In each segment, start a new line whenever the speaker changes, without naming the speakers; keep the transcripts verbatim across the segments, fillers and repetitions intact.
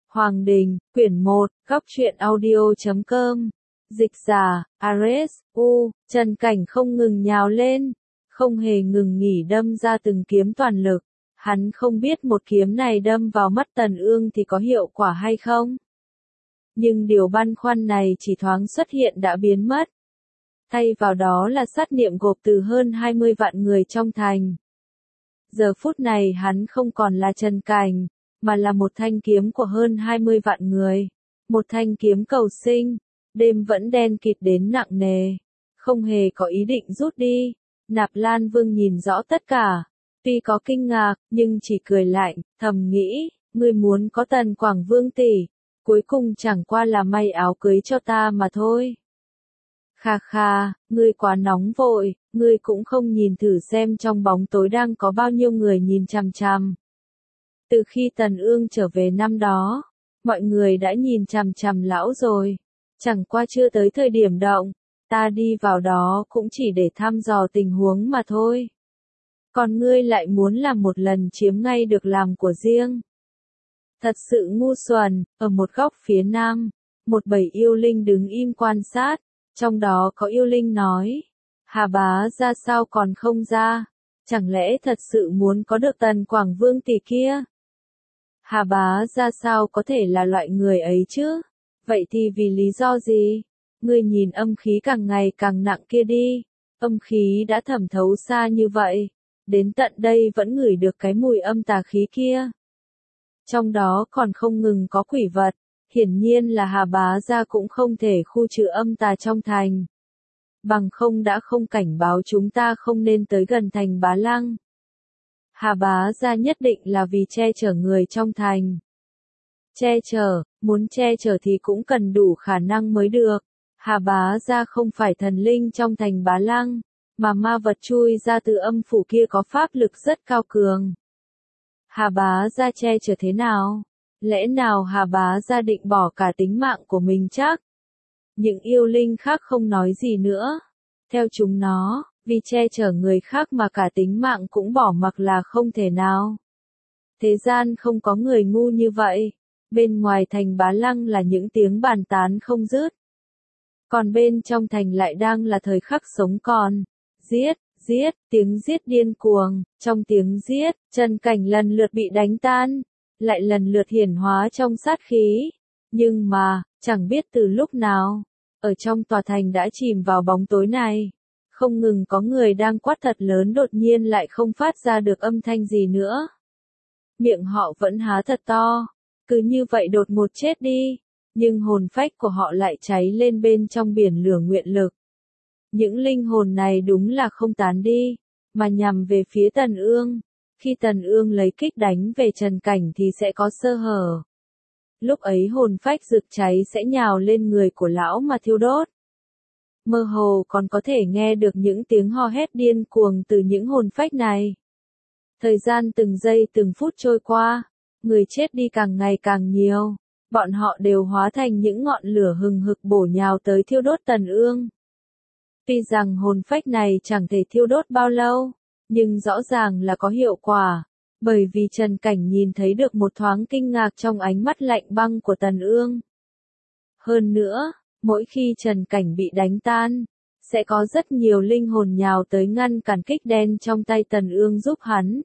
Hoàng Đình, quyển một, góc truyện audio chấm com. Dịch giả, Ares, U, Trần Cảnh không ngừng nhào lên, không hề ngừng nghỉ đâm ra từng kiếm toàn lực. Hắn không biết một kiếm này đâm vào mắt Tần Ương thì có hiệu quả hay không. Nhưng điều băn khoăn này chỉ thoáng xuất hiện đã biến mất. Thay vào đó là sát niệm gộp từ hơn hai mươi vạn người trong thành. Giờ phút này hắn không còn là Trần Cảnh, mà là một thanh kiếm của hơn hai mươi vạn người. Một thanh kiếm cầu sinh, đêm vẫn đen kịt đến nặng nề, không hề có ý định rút đi. Nạp Lan Vương nhìn rõ tất cả, tuy có kinh ngạc, nhưng chỉ cười lạnh, thầm nghĩ, ngươi muốn có Tần Quảng Vương tỷ, cuối cùng chẳng qua là may áo cưới cho ta mà thôi. Kha kha, ngươi quá nóng vội, ngươi cũng không nhìn thử xem trong bóng tối đang có bao nhiêu người nhìn chằm chằm. Từ khi Tần Ương trở về năm đó, mọi người đã nhìn chằm chằm lão rồi, chẳng qua chưa tới thời điểm động, ta đi vào đó cũng chỉ để thăm dò tình huống mà thôi. Còn ngươi lại muốn làm một lần chiếm ngay được làm của riêng. Thật sự ngu xuẩn. Ở một góc phía nam, một bầy yêu linh đứng im quan sát, trong đó có yêu linh nói, Hà bá ra sao còn không ra, chẳng lẽ thật sự muốn có được Tần Quảng Vương tỷ kia? Hà bá ra sao có thể là loại người ấy chứ? Vậy thì vì lý do gì? Ngươi nhìn âm khí càng ngày càng nặng kia đi, âm khí đã thẩm thấu xa như vậy, đến tận đây vẫn ngửi được cái mùi âm tà khí kia. Trong đó còn không ngừng có quỷ vật, hiển nhiên là Hà bá gia cũng không thể khu trừ âm tà trong thành. Bằng không đã không cảnh báo chúng ta không nên tới gần thành Bá Lăng. Hà bá gia nhất định là vì che chở người trong thành. Che chở, muốn che chở thì cũng cần đủ khả năng mới được. Hà bá gia không phải thần linh trong thành Bá Lăng, mà ma vật chui ra từ âm phủ kia có pháp lực rất cao cường. Hà bá gia che chở thế nào? Lẽ nào Hà bá gia định bỏ cả tính mạng của mình chắc? Những yêu linh khác không nói gì nữa. Theo chúng nó, vì che chở người khác mà cả tính mạng cũng bỏ mặc là không thể nào. Thế gian không có người ngu như vậy. Bên ngoài thành Bá Lăng là những tiếng bàn tán không dứt. Còn bên trong thành lại đang là thời khắc sống còn. Giết, giết, tiếng giết điên cuồng. Trong tiếng giết, Trần Cảnh lần lượt bị đánh tan, lại lần lượt hiển hóa trong sát khí. Nhưng mà, chẳng biết từ lúc nào, ở trong tòa thành đã chìm vào bóng tối này. Không ngừng có người đang quát thật lớn đột nhiên lại không phát ra được âm thanh gì nữa. Miệng họ vẫn há thật to, cứ như vậy đột ngột chết đi, nhưng hồn phách của họ lại cháy lên bên trong biển lửa nguyện lực. Những linh hồn này đúng là không tán đi, mà nhằm về phía Tần Ương. Khi Tần Ương lấy kích đánh về Trần Cảnh thì sẽ có sơ hở. Lúc ấy hồn phách rực cháy sẽ nhào lên người của lão mà thiêu đốt. Mơ hồ còn có thể nghe được những tiếng ho hét điên cuồng từ những hồn phách này. Thời gian từng giây từng phút trôi qua, người chết đi càng ngày càng nhiều, bọn họ đều hóa thành những ngọn lửa hừng hực bổ nhào tới thiêu đốt Tần Ương. Tuy rằng hồn phách này chẳng thể thiêu đốt bao lâu, nhưng rõ ràng là có hiệu quả, bởi vì Trần Cảnh nhìn thấy được một thoáng kinh ngạc trong ánh mắt lạnh băng của Tần Ương. Hơn nữa, mỗi khi Trần Cảnh bị đánh tan, sẽ có rất nhiều linh hồn nhào tới ngăn cản kích đen trong tay Tần Ương giúp hắn.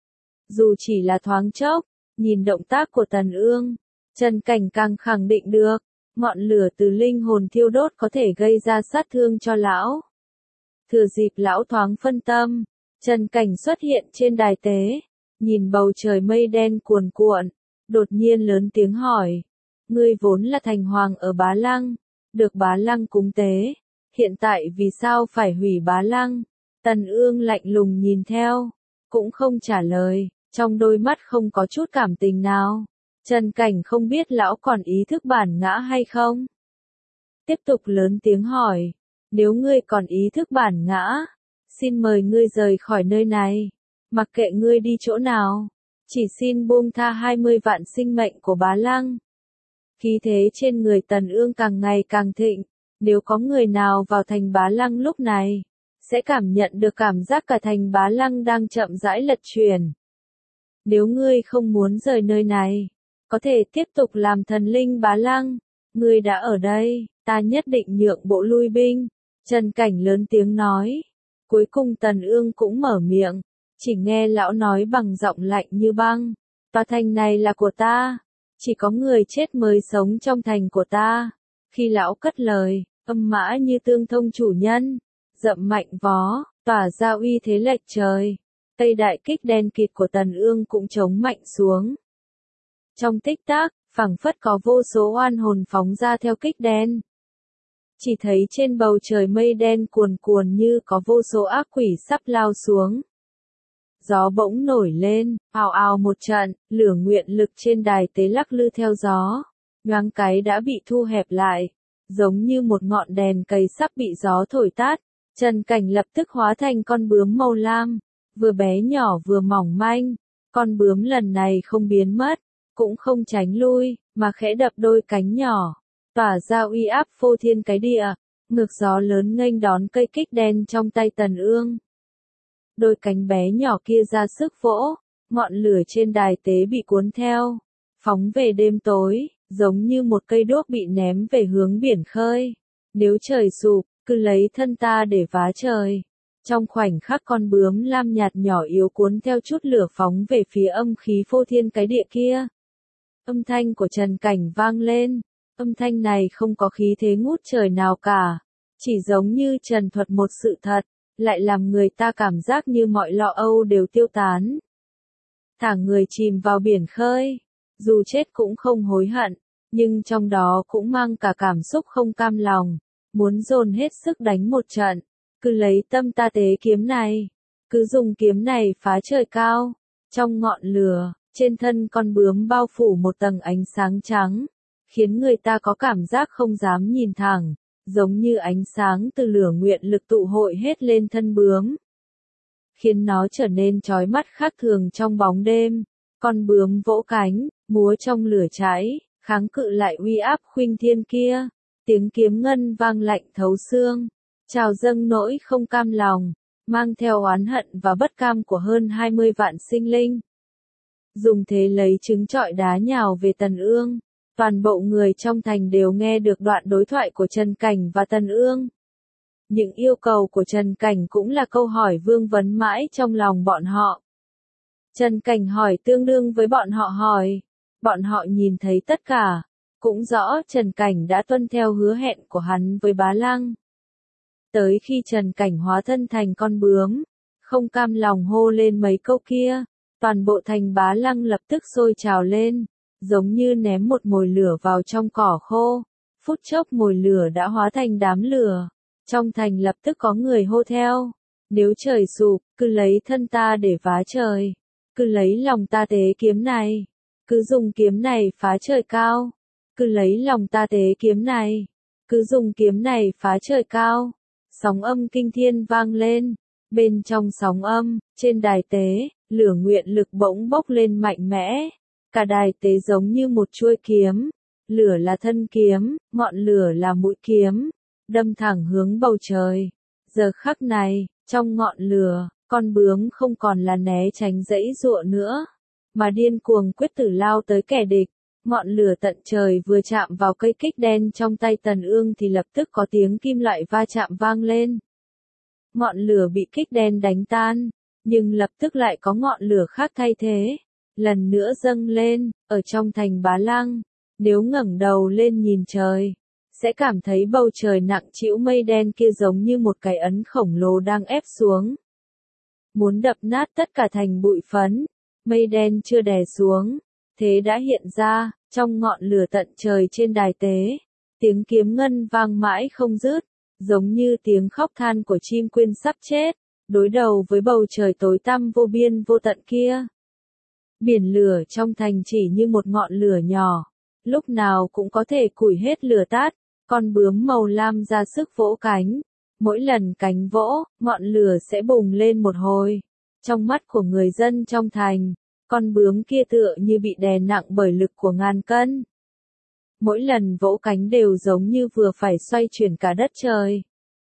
Dù chỉ là thoáng chốc, nhìn động tác của Tần Ương, Trần Cảnh càng khẳng định được, ngọn lửa từ linh hồn thiêu đốt có thể gây ra sát thương cho lão. Thừa dịp lão thoáng phân tâm, Trần Cảnh xuất hiện trên đài tế, nhìn bầu trời mây đen cuồn cuộn, đột nhiên lớn tiếng hỏi, ngươi vốn là thành hoàng ở Bá Lăng, được Bá Lăng cúng tế, hiện tại vì sao phải hủy Bá Lăng? Tần Ương lạnh lùng nhìn theo, cũng không trả lời, trong đôi mắt không có chút cảm tình nào. Trần Cảnh không biết lão còn ý thức bản ngã hay không? Tiếp tục lớn tiếng hỏi, nếu ngươi còn ý thức bản ngã, xin mời ngươi rời khỏi nơi này, mặc kệ ngươi đi chỗ nào, chỉ xin buông tha hai mươi vạn sinh mệnh của Bá Lăng. Khí thế trên người Tần Ương càng ngày càng thịnh, nếu có người nào vào thành Bá Lăng lúc này, sẽ cảm nhận được cảm giác cả thành Bá Lăng đang chậm rãi lật chuyển. Nếu ngươi không muốn rời nơi này, có thể tiếp tục làm thần linh Bá Lăng. Ngươi đã ở đây, ta nhất định nhượng bộ lui binh. Trần Cảnh lớn tiếng nói. Cuối cùng Tần Ương cũng mở miệng, chỉ nghe lão nói bằng giọng lạnh như băng. Tòa thành này là của ta, chỉ có người chết mới sống trong thành của ta. Khi lão cất lời, âm mã như tương thông chủ nhân, dậm mạnh vó, tỏa ra uy thế lệch trời. Cây đại kích đen kịt của Tần Ương cũng chống mạnh xuống. Trong tích tắc, phảng phất có vô số oan hồn phóng ra theo kích đen. Chỉ thấy trên bầu trời mây đen cuồn cuồn như có vô số ác quỷ sắp lao xuống. Gió bỗng nổi lên, ào ào một trận, lửa nguyện lực trên đài tế lắc lư theo gió. Nhoáng cái đã bị thu hẹp lại, giống như một ngọn đèn cầy sắp bị gió thổi tát. Trần Cảnh lập tức hóa thành con bướm màu lam, vừa bé nhỏ vừa mỏng manh. Con bướm lần này không biến mất, cũng không tránh lui, mà khẽ đập đôi cánh nhỏ, tỏa ra uy áp phô thiên cái địa, ngược gió lớn nghênh đón cây kích đen trong tay Tần Ương. Đôi cánh bé nhỏ kia ra sức vỗ, ngọn lửa trên đài tế bị cuốn theo, phóng về đêm tối, giống như một cây đuốc bị ném về hướng biển khơi. Nếu trời sụp, cứ lấy thân ta để vá trời. Trong khoảnh khắc con bướm lam nhạt nhỏ yếu cuốn theo chút lửa phóng về phía âm khí phô thiên cái địa kia. Âm thanh của Trần Cảnh vang lên, âm thanh này không có khí thế ngút trời nào cả, chỉ giống như trần thuật một sự thật, lại làm người ta cảm giác như mọi lo âu đều tiêu tán. Thả người chìm vào biển khơi, dù chết cũng không hối hận, nhưng trong đó cũng mang cả cảm xúc không cam lòng, muốn dồn hết sức đánh một trận, cứ lấy tâm ta tế kiếm này, cứ dùng kiếm này phá trời cao. Trong ngọn lửa, trên thân con bướm bao phủ một tầng ánh sáng trắng, khiến người ta có cảm giác không dám nhìn thẳng, giống như ánh sáng từ lửa nguyện lực tụ hội hết lên thân bướm, khiến nó trở nên chói mắt khác thường trong bóng đêm. Con bướm vỗ cánh, múa trong lửa cháy, kháng cự lại uy áp khuynh thiên kia. Tiếng kiếm ngân vang lạnh thấu xương, trào dâng nỗi không cam lòng, mang theo oán hận và bất cam của hơn hai mươi vạn sinh linh. Dùng thế lấy trứng trọi đá nhào về Tần Ương. Toàn bộ người trong thành đều nghe được đoạn đối thoại của Trần Cảnh và Tần Ương. Những yêu cầu của Trần Cảnh cũng là câu hỏi vương vấn mãi trong lòng bọn họ. Trần Cảnh hỏi tương đương với bọn họ hỏi. Bọn họ nhìn thấy tất cả, cũng rõ Trần Cảnh đã tuân theo hứa hẹn của hắn với Bá Lăng. Tới khi Trần Cảnh hóa thân thành con bướm, không cam lòng hô lên mấy câu kia, toàn bộ thành Bá Lăng lập tức sôi trào lên, giống như ném một mồi lửa vào trong cỏ khô. Phút chốc mồi lửa đã hóa thành đám lửa. Trong thành lập tức có người hô theo. Nếu trời sụp, cứ lấy thân ta để vá trời. Cứ lấy lòng ta tế kiếm này. Cứ dùng kiếm này phá trời cao. Cứ lấy lòng ta tế kiếm này. Cứ dùng kiếm này phá trời cao. Sóng âm kinh thiên vang lên. Bên trong sóng âm, trên đài tế, lửa nguyện lực bỗng bốc lên mạnh mẽ. Cả đài tế giống như một chuôi kiếm. Lửa là thân kiếm, ngọn lửa là mũi kiếm, đâm thẳng hướng bầu trời. Giờ khắc này, trong ngọn lửa, con bướm không còn là né tránh dãy dụa nữa, mà điên cuồng quyết tử lao tới kẻ địch. Ngọn lửa tận trời vừa chạm vào cây kích đen trong tay Tần Ương thì lập tức có tiếng kim loại va chạm vang lên. Ngọn lửa bị kích đen đánh tan, nhưng lập tức lại có ngọn lửa khác thay thế, lần nữa dâng lên, ở trong thành Bá Lăng. Nếu ngẩng đầu lên nhìn trời, sẽ cảm thấy bầu trời nặng trĩu mây đen kia giống như một cái ấn khổng lồ đang ép xuống. Muốn đập nát tất cả thành bụi phấn, mây đen chưa đè xuống, thế đã hiện ra, trong ngọn lửa tận trời trên đài tế. Tiếng kiếm ngân vang mãi không dứt, giống như tiếng khóc than của chim quyên sắp chết, đối đầu với bầu trời tối tăm vô biên vô tận kia. Biển lửa trong thành chỉ như một ngọn lửa nhỏ, lúc nào cũng có thể củi hết lửa tát. Con bướm màu lam ra sức vỗ cánh, mỗi lần cánh vỗ, ngọn lửa sẽ bùng lên một hồi. Trong mắt của người dân trong thành, con bướm kia tựa như bị đè nặng bởi lực của ngàn cân. Mỗi lần vỗ cánh đều giống như vừa phải xoay chuyển cả đất trời.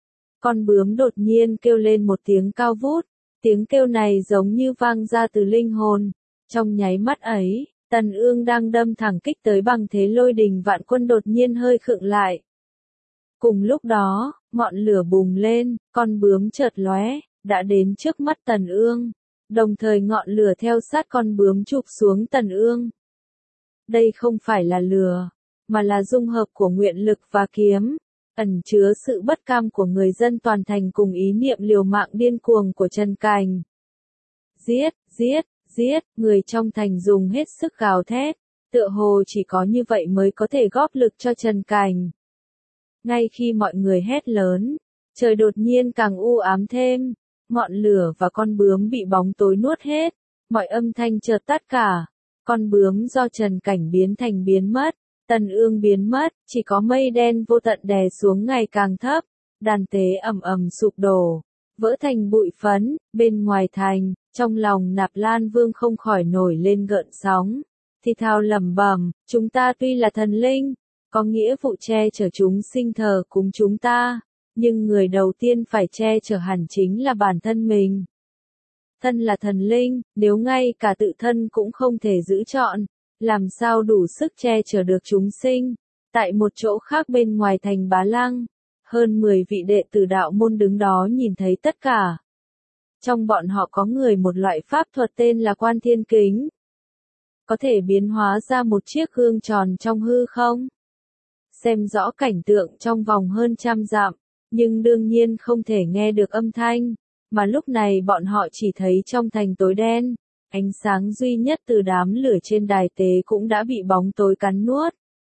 Con bướm đột nhiên kêu lên một tiếng cao vút, tiếng kêu này giống như vang ra từ linh hồn. Trong nháy mắt ấy, Tần Ương đang đâm thẳng kích tới bằng thế lôi đình vạn quân đột nhiên hơi khựng lại. Cùng lúc đó, ngọn lửa bùng lên, con bướm chợt lóe, đã đến trước mắt Tần Ương. Đồng thời ngọn lửa theo sát con bướm chụp xuống Tần Ương. Đây không phải là lửa, mà là dung hợp của nguyện lực và kiếm, ẩn chứa sự bất cam của người dân toàn thành cùng ý niệm liều mạng điên cuồng của Trần Cảnh. Giết, giết, giết, người trong thành dùng hết sức gào thét, tựa hồ chỉ có như vậy mới có thể góp lực cho Trần Cảnh. Ngay khi mọi người hét lớn, trời đột nhiên càng u ám thêm, ngọn lửa và con bướm bị bóng tối nuốt hết, mọi âm thanh chợt tắt cả, con bướm do Trần Cảnh biến thành biến mất, Tần Ương biến mất, chỉ có mây đen vô tận đè xuống ngày càng thấp, đàn tế ầm ầm sụp đổ, vỡ thành bụi phấn, bên ngoài thành, trong lòng Nạp Lan Vương không khỏi nổi lên gợn sóng, thì thào lẩm bẩm, chúng ta tuy là thần linh, có nghĩa vụ che chở chúng sinh thờ cúng chúng ta, nhưng người đầu tiên phải che chở hẳn chính là bản thân mình. Thân là thần linh, nếu ngay cả tự thân cũng không thể giữ trọn, làm sao đủ sức che chở được chúng sinh. Tại một chỗ khác bên ngoài thành Bá Lăng, hơn mười vị đệ tử đạo môn đứng đó nhìn thấy tất cả. Trong bọn họ có người một loại pháp thuật tên là Quan Thiên Kính, có thể biến hóa ra một chiếc gương tròn trong hư không, xem rõ cảnh tượng trong vòng hơn trăm dặm, nhưng đương nhiên không thể nghe được âm thanh, mà lúc này bọn họ chỉ thấy trong thành tối đen, ánh sáng duy nhất từ đám lửa trên đài tế cũng đã bị bóng tối cắn nuốt.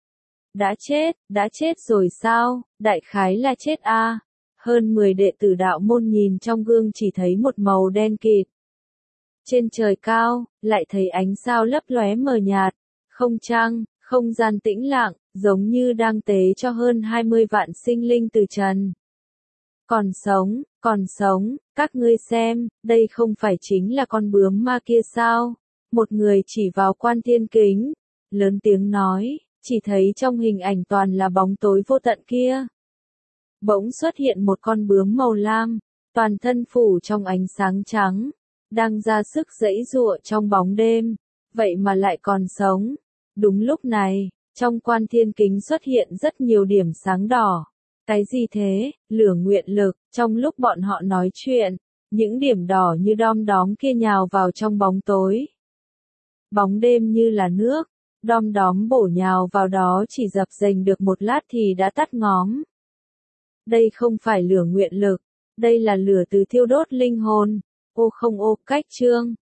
Đã chết, đã chết rồi sao, đại khái là chết a. À. Hơn mười đệ tử đạo môn nhìn trong gương chỉ thấy một màu đen kịt. Trên trời cao, lại thấy ánh sao lấp lóe mờ nhạt, không trăng, không gian tĩnh lặng, giống như đang tế cho hơn hai mươi vạn sinh linh từ trần. Còn sống, còn sống, các ngươi xem, đây không phải chính là con bướm ma kia sao? Một người chỉ vào Quan Thiên Kính, lớn tiếng nói, chỉ thấy trong hình ảnh toàn là bóng tối vô tận kia. Bỗng xuất hiện một con bướm màu lam, toàn thân phủ trong ánh sáng trắng, đang ra sức giãy giụa trong bóng đêm, vậy mà lại còn sống. Đúng lúc này, trong Quan Thiên Kính xuất hiện rất nhiều điểm sáng đỏ. Cái gì thế? Lửa nguyện lực. Trong lúc bọn họ nói chuyện, những điểm đỏ như đom đóm kia nhào vào trong bóng tối. Bóng đêm như là nước, đom đóm bổ nhào vào đó chỉ dập dềnh được một lát thì đã tắt ngóm. Đây không phải lửa nguyện lực, đây là lửa từ thiêu đốt linh hồn. Ô không ô, cách chương.